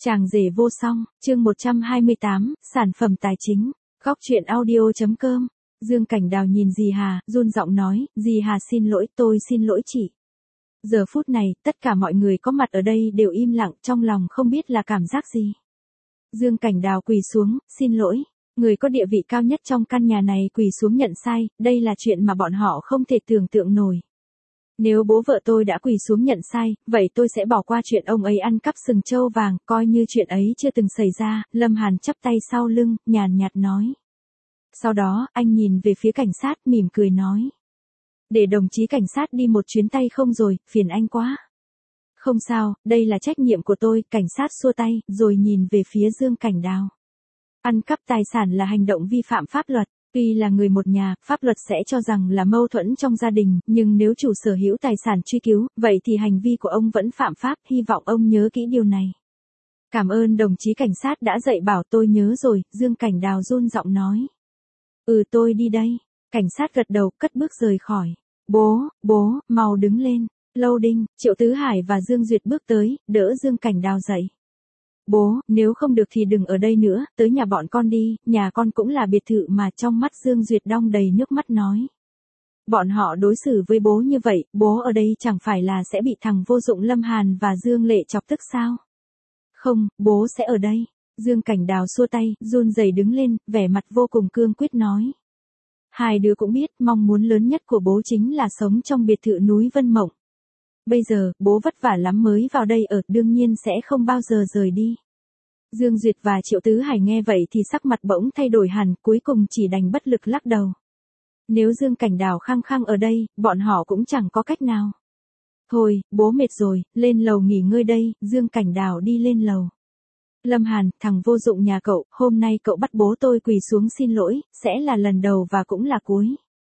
Chàng rể vô song, chương 128, sản phẩm tài chính, góc truyện audio.com. Dương Cảnh Đào nhìn dì Hà, run giọng nói, dì Hà xin lỗi, tôi xin lỗi chị. Giờ phút này, tất cả mọi người có mặt ở đây đều im lặng, trong lòng không biết là cảm giác gì. Dương Cảnh Đào quỳ xuống, xin lỗi. Người có địa vị cao nhất trong căn nhà này quỳ xuống nhận sai, đây là chuyện mà bọn họ không thể tưởng tượng nổi. Nếu bố vợ tôi đã quỳ xuống nhận sai, vậy tôi sẽ bỏ qua chuyện ông ấy ăn cắp sừng trâu vàng, coi như chuyện ấy chưa từng xảy ra. Lâm Hàn chắp tay sau lưng, nhàn nhạt nói. Sau đó, anh nhìn về phía cảnh sát, mỉm cười nói. Để đồng chí cảnh sát đi một chuyến tay không rồi, phiền anh quá. Không sao, đây là trách nhiệm của tôi, cảnh sát xua tay, rồi nhìn về phía Dương Cảnh Đào. Ăn cắp tài sản là hành động vi phạm pháp luật. Tuy là người một nhà, pháp luật sẽ cho rằng là mâu thuẫn trong gia đình, nhưng nếu chủ sở hữu tài sản truy cứu, vậy thì hành vi của ông vẫn phạm pháp, hy vọng ông nhớ kỹ điều này. Cảm ơn đồng chí cảnh sát đã dạy bảo, tôi nhớ rồi, Dương Cảnh Đào run giọng nói. Tôi đi đây. Cảnh sát gật đầu, cất bước rời khỏi. Bố, mau đứng lên. Lâu Đinh, Triệu Tứ Hải và Dương Duyệt bước tới, đỡ Dương Cảnh Đào dậy. Bố, nếu không được thì đừng ở đây nữa, tới nhà bọn con đi, nhà con cũng là biệt thự mà. Trong mắt Dương Duyệt đong đầy nước mắt nói. Bọn họ đối xử với bố như vậy, bố ở đây chẳng phải là sẽ bị thằng vô dụng Lâm Hàn và Dương Lệ chọc tức sao? Không, bố sẽ ở đây. Dương Cảnh Đào xua tay, run rẩy đứng lên, vẻ mặt vô cùng cương quyết nói. Hai đứa cũng biết, mong muốn lớn nhất của bố chính là sống trong biệt thự núi Vân Mộng. Bây giờ, bố vất vả lắm mới vào đây ở, đương nhiên sẽ không bao giờ rời đi. Dương Duyệt và Triệu Tứ Hải nghe vậy thì sắc mặt bỗng thay đổi hẳn, cuối cùng chỉ đành bất lực lắc đầu. Nếu Dương Cảnh Đào khăng khăng ở đây, bọn họ cũng chẳng có cách nào. Thôi, bố mệt rồi, lên lầu nghỉ ngơi đây. Dương Cảnh Đào đi lên lầu. Lâm Hàn, thằng vô dụng nhà cậu, hôm nay cậu bắt bố tôi quỳ xuống xin lỗi, sẽ là lần đầu và cũng là cuối.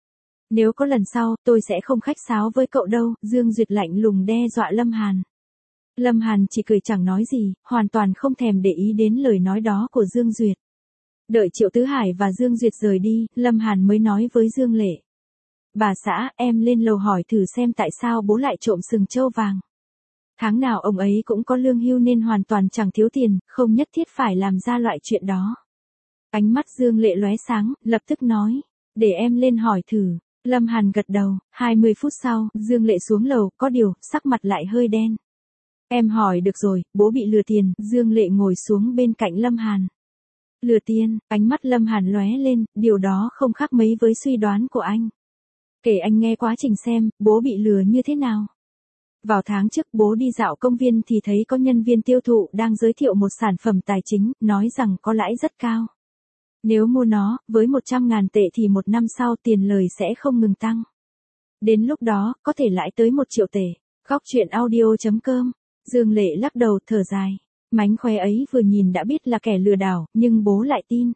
Nếu có lần sau, tôi sẽ không khách sáo với cậu đâu. Dương Duyệt lạnh lùng đe dọa Lâm Hàn. Lâm Hàn chỉ cười chẳng nói gì, hoàn toàn không thèm để ý đến lời nói đó của Dương Duyệt. Đợi Triệu Tứ Hải và Dương Duyệt rời đi, Lâm Hàn mới nói với Dương Lệ. Bà xã, em lên lầu hỏi thử xem tại sao bố lại trộm sừng trâu vàng. Tháng nào ông ấy cũng có lương hưu nên hoàn toàn chẳng thiếu tiền, không nhất thiết phải làm ra loại chuyện đó. Ánh mắt Dương Lệ lóe sáng, lập tức nói. Để em lên hỏi thử. Lâm Hàn gật đầu, 20 phút sau, Dương Lệ xuống lầu, có điều, sắc mặt lại hơi đen. Em hỏi được rồi, bố bị lừa tiền. Dương Lệ ngồi xuống bên cạnh Lâm Hàn. Lừa tiền, ánh mắt Lâm Hàn lóe lên, điều đó không khác mấy với suy đoán của anh. Kể anh nghe quá trình xem, bố bị lừa như thế nào. Vào tháng trước bố đi dạo công viên thì thấy có nhân viên tiêu thụ đang giới thiệu một sản phẩm tài chính, nói rằng có lãi rất cao. Nếu mua nó, với 100.000 tệ thì một năm sau tiền lời sẽ không ngừng tăng. Đến lúc đó, có thể lãi tới 1 triệu tệ. Góc truyện audio.com. Dương Lệ lắc đầu thở dài. Mánh khóe ấy vừa nhìn đã biết là kẻ lừa đảo, nhưng bố lại tin.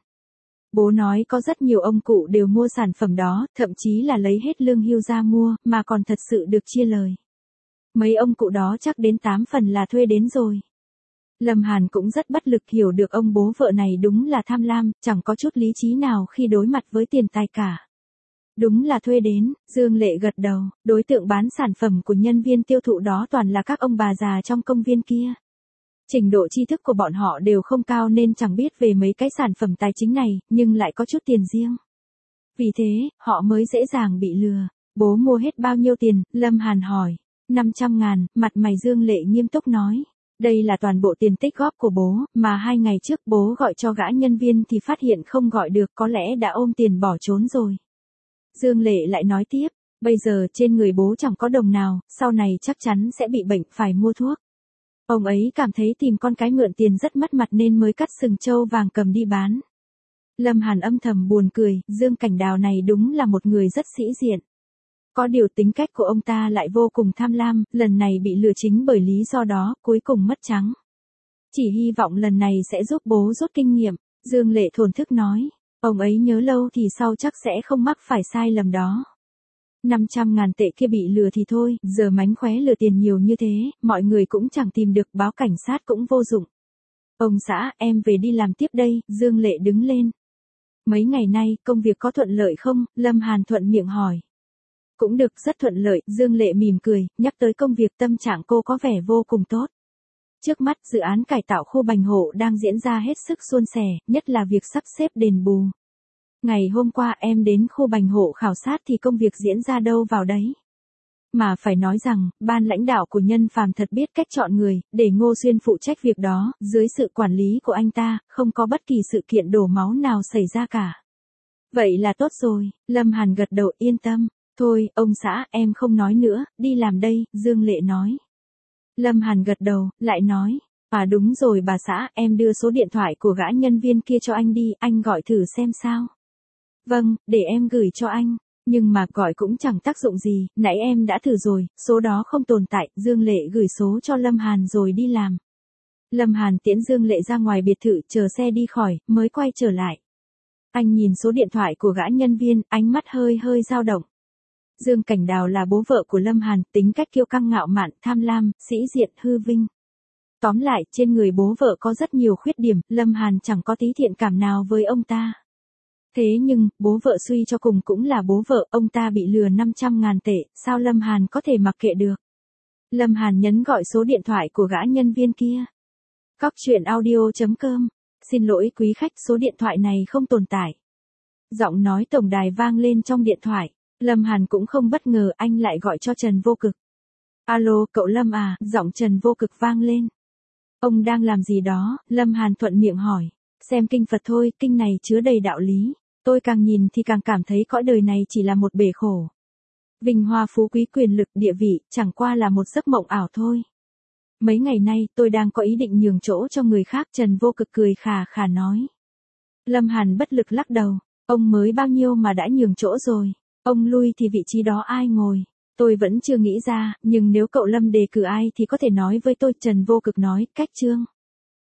Bố nói có rất nhiều ông cụ đều mua sản phẩm đó, thậm chí là lấy hết lương hưu ra mua, mà còn thật sự được chia lời. Mấy ông cụ đó chắc đến 8 phần là thuê đến rồi. Lâm Hàn cũng rất bất lực hiểu được ông bố vợ này đúng là tham lam, chẳng có chút lý trí nào khi đối mặt với tiền tài cả. Đúng là thuê đến. Dương Lệ gật đầu, đối tượng bán sản phẩm của nhân viên tiêu thụ đó toàn là các ông bà già trong công viên kia. Trình độ tri thức của bọn họ đều không cao nên chẳng biết về mấy cái sản phẩm tài chính này, nhưng lại có chút tiền riêng. Vì thế, họ mới dễ dàng bị lừa. Bố mua hết bao nhiêu tiền? Lâm Hàn hỏi. 500.000, mặt mày Dương Lệ nghiêm túc nói. Đây là toàn bộ tiền tích góp của bố, mà 2 ngày trước bố gọi cho gã nhân viên thì phát hiện không gọi được, có lẽ đã ôm tiền bỏ trốn rồi. Dương Lệ lại nói tiếp, bây giờ trên người bố chẳng có đồng nào, sau này chắc chắn sẽ bị bệnh phải mua thuốc. Ông ấy cảm thấy tìm con cái mượn tiền rất mất mặt nên mới cắt sừng trâu vàng cầm đi bán. Lâm Hàn âm thầm buồn cười, Dương Cảnh Đào này đúng là một người rất sĩ diện. Có điều tính cách của ông ta lại vô cùng tham lam, lần này bị lừa chính bởi lý do đó, cuối cùng mất trắng. Chỉ hy vọng lần này sẽ giúp bố rút kinh nghiệm. Dương Lệ thổn thức nói, ông ấy nhớ lâu thì sau chắc sẽ không mắc phải sai lầm đó. 500.000 tệ kia bị lừa thì thôi, giờ mánh khóe lừa tiền nhiều như thế, mọi người cũng chẳng tìm được, báo cảnh sát cũng vô dụng. Ông xã, em về đi làm tiếp đây. Dương Lệ đứng lên. Mấy ngày nay, công việc có thuận lợi không? Lâm Hàn thuận miệng hỏi. Cũng được, rất thuận lợi. Dương Lệ mỉm cười, nhắc tới công việc tâm trạng cô có vẻ vô cùng tốt. Trước mắt dự án cải tạo khu Bành Hộ đang diễn ra hết sức suôn sẻ, nhất là việc sắp xếp đền bù. Ngày hôm qua em đến khu Bành Hộ khảo sát thì công việc diễn ra đâu vào đấy. Mà phải nói rằng, ban lãnh đạo của Nhân Phàm thật biết cách chọn người, để Ngô Xuyên phụ trách việc đó, dưới sự quản lý của anh ta, không có bất kỳ sự kiện đổ máu nào xảy ra cả. Vậy là tốt rồi, Lâm Hàn gật đầu yên tâm. Thôi, ông xã, em không nói nữa, đi làm đây, Dương Lệ nói. Lâm Hàn gật đầu, lại nói. À đúng rồi bà xã, em đưa số điện thoại của gã nhân viên kia cho anh đi, anh gọi thử xem sao. Vâng, để em gửi cho anh. Nhưng mà gọi cũng chẳng tác dụng gì, nãy em đã thử rồi, số đó không tồn tại, Dương Lệ gửi số cho Lâm Hàn rồi đi làm. Lâm Hàn tiễn Dương Lệ ra ngoài biệt thự chờ xe đi khỏi, mới quay trở lại. Anh nhìn số điện thoại của gã nhân viên, ánh mắt hơi hơi dao động. Dương Cảnh Đào là bố vợ của Lâm Hàn, tính cách kiêu căng ngạo mạn, tham lam, sĩ diện, hư vinh. Tóm lại, trên người bố vợ có rất nhiều khuyết điểm, Lâm Hàn chẳng có tí thiện cảm nào với ông ta. Thế nhưng, bố vợ suy cho cùng cũng là bố vợ, ông ta bị lừa 500.000 tệ, sao Lâm Hàn có thể mặc kệ được. Lâm Hàn nhấn gọi số điện thoại của gã nhân viên kia. Coctruyện.audio.com. Xin lỗi quý khách, số điện thoại này không tồn tại. Giọng nói tổng đài vang lên trong điện thoại. Lâm Hàn cũng không bất ngờ, anh lại gọi cho Trần Vô Cực. Alo, cậu Lâm à, giọng Trần Vô Cực vang lên. Ông đang làm gì đó, Lâm Hàn thuận miệng hỏi. Xem kinh Phật thôi, kinh này chứa đầy đạo lý. Tôi càng nhìn thì càng cảm thấy cõi đời này chỉ là một bể khổ. Vinh hoa phú quý quyền lực địa vị, chẳng qua là một giấc mộng ảo thôi. Mấy ngày nay, tôi đang có ý định nhường chỗ cho người khác, Trần Vô Cực cười khà khà nói. Lâm Hàn bất lực lắc đầu, ông mới bao nhiêu mà đã nhường chỗ rồi. Ông lui thì vị trí đó ai ngồi? Tôi vẫn chưa nghĩ ra, nhưng nếu cậu Lâm đề cử ai thì có thể nói với tôi, Trần Vô Cực nói, cách chương.